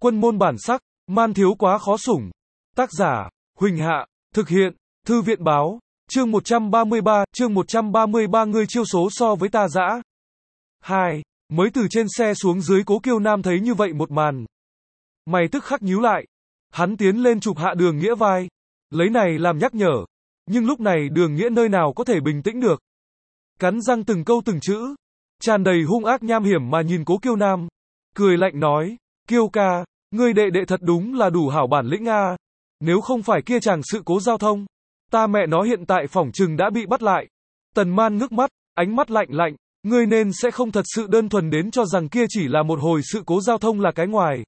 Quân môn bản sắc, man thiếu quá khó sủng. Tác giả, Huỳnh Hạ, thực hiện, Thư viện báo, chương 133, ngươi chiêu số so với ta dã. 2. Mới từ trên xe xuống dưới, Cố Kiêu Nam thấy như vậy một màn. Mày tức khắc nhíu lại. Hắn tiến lên chụp hạ Đường Nghĩa vai, lấy này làm nhắc nhở. Nhưng lúc này Đường Nghĩa nơi nào có thể bình tĩnh được. Cắn răng từng câu từng chữ, tràn đầy hung ác nham hiểm mà nhìn Cố Kiêu Nam. Cười lạnh nói, Kiêu ca, ngươi đệ đệ thật đúng là đủ hảo bản lĩnh a. Nếu không phải kia chàng sự cố giao thông, ta mẹ nó hiện tại phỏng chừng đã bị bắt lại. Tần Man ngước mắt, ánh mắt lạnh lạnh, ngươi nên sẽ không thật sự đơn thuần đến cho rằng kia chỉ là một hồi sự cố giao thông là cái ngoài.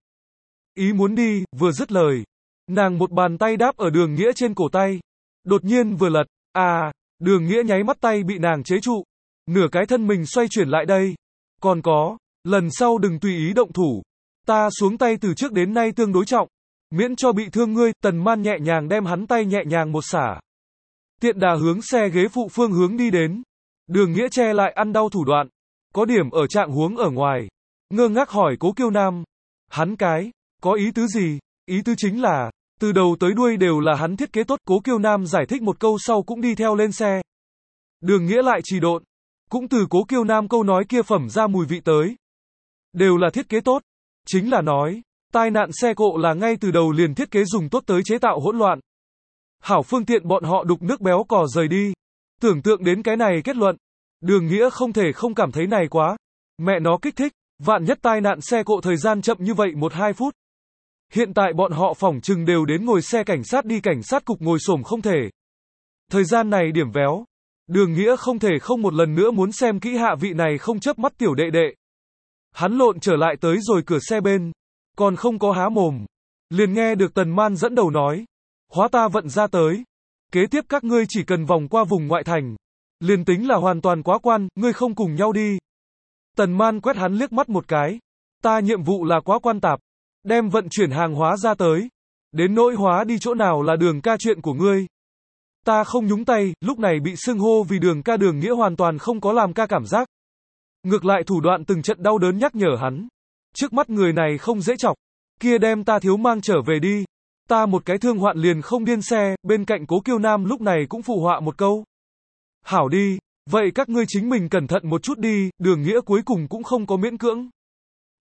Ý muốn đi, vừa dứt lời, nàng một bàn tay đáp ở Đường Nghĩa trên cổ tay. Đột nhiên vừa lật, Đường Nghĩa nháy mắt tay bị nàng chế trụ, nửa cái thân mình xoay chuyển lại đây. Còn có, lần sau đừng tùy ý động thủ. Ta xuống tay từ trước đến nay tương đối trọng, miễn cho bị thương ngươi. Tần Man nhẹ nhàng đem hắn tay nhẹ nhàng một xả, tiện đà hướng xe ghế phụ phương hướng đi đến. Đường Nghĩa che lại ăn đau thủ đoạn, có điểm ở trạng huống ở ngoài, ngơ ngác hỏi Cố Kiêu Nam, hắn có ý tứ gì? Ý tứ chính là, từ đầu tới đuôi đều là hắn thiết kế tốt. Cố Kiêu Nam giải thích một câu sau cũng đi theo lên xe. Đường Nghĩa lại trì độn, cũng từ Cố Kiêu Nam câu nói kia phẩm ra mùi vị tới. Đều là thiết kế tốt, chính là nói, tai nạn xe cộ là ngay từ đầu liền thiết kế dùng tốt tới chế tạo hỗn loạn. Hảo phương tiện bọn họ đục nước béo cò rời đi. Tưởng tượng đến cái này kết luận, Đường Nghĩa không thể không cảm thấy này quá. Mẹ nó kích thích, vạn nhất tai nạn xe cộ thời gian chậm như vậy 1-2 phút. Hiện tại bọn họ phỏng chừng đều đến ngồi xe cảnh sát đi cảnh sát cục ngồi xổm không thể. Thời gian này điểm véo. Đường Nghĩa không thể không một lần nữa muốn xem kỹ hạ vị này không chớp mắt tiểu đệ đệ. Hắn lộn trở lại tới rồi cửa xe bên, còn không có há mồm, liền nghe được Tần Man dẫn đầu nói, hóa ta vận ra tới. Kế tiếp các ngươi chỉ cần vòng qua vùng ngoại thành, liền tính là hoàn toàn quá quan, ngươi không cùng nhau đi. Tần Man quét hắn liếc mắt một cái, ta nhiệm vụ là quá quan tạp, đem vận chuyển hàng hóa ra tới. Đến nỗi hóa đi chỗ nào là Đường ca chuyện của ngươi. Ta không nhúng tay. Lúc này bị xưng hô vì Đường ca Đường Nghĩa hoàn toàn không có làm ca cảm giác. Ngược lại thủ đoạn từng trận đau đớn nhắc nhở hắn. Trước mắt người này không dễ chọc. Kia đem ta thiếu mang trở về đi. Ta một cái thương hoạn liền không điên xe. Bên cạnh Cố Kiêu Nam lúc này cũng phụ họa một câu. Hảo đi, vậy các ngươi chính mình cẩn thận một chút đi. Đường Nghĩa cuối cùng cũng không có miễn cưỡng.